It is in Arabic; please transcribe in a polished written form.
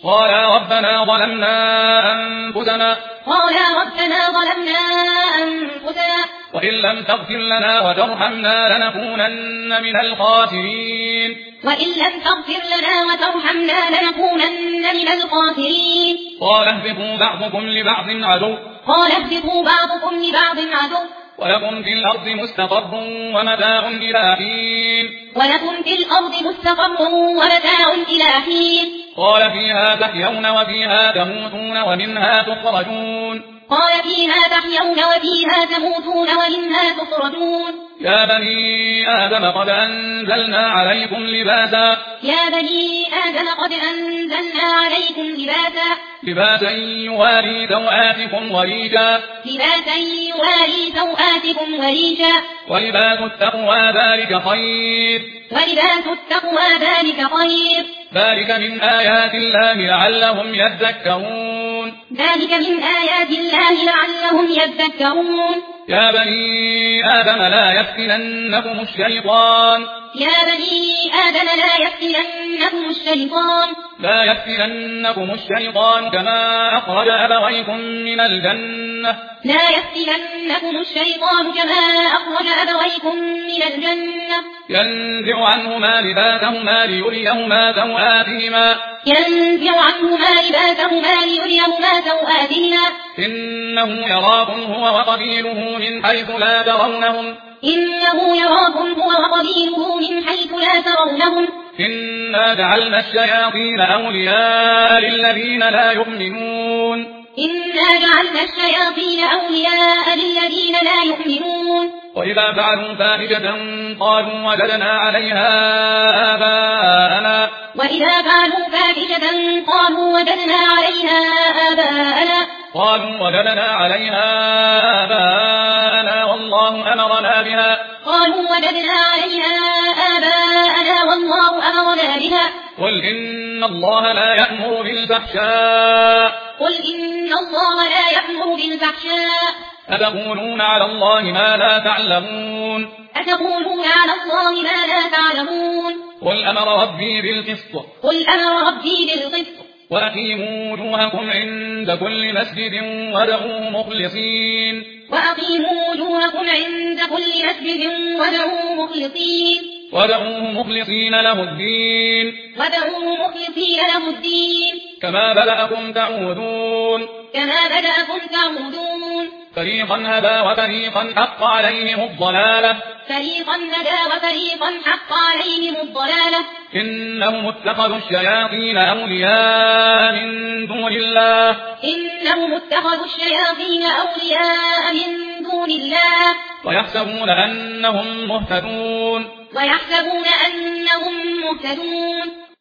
قال ربنا ظلمنا أنفسنا وإن لم تغفر لنا وترحمنا لنكونن من الخاسرين قال اهبطوا بعضكم لبعض عدو ولكم في الأرض مستقر ومتاع إلى حين قال فيها تحيون وفيها تموتون ومنها تخرجون يا بني آدم قد أنزلنا عليكم لباسا يواري سوآتكم وريشا ولباس التقوى ذلك خير ذلك من آيات الله لعلهم يذكرون يا بني آدم لا يفتننكم الشيطان كما أخرج أبويكم من الجنة ينزع عنهما لباسهما ليريهما سوآتهما إنه يراكم هو وقبيله من حيث لا ترونهم إنا جعلنا الشياطين أولياء للذين لا يؤمنون وإذا فعلوا فاحشة قالوا وجدنا عليها آباءنا والله أمرنا بها قل إن الله لا يأمر بالفحشاء أتقولون على الله ما لا تعلمون قل أمر ربي بالقسط وأقيموا وجوهكم عند كل مسجد وادعوه مخلصين له الدين كما بدأكم تعودون فريقا هدى وفريقا حق عليهم الضلالة إنهم اتخذوا الشياطين أولياء من دون الله ويحسبون أنهم مهتدون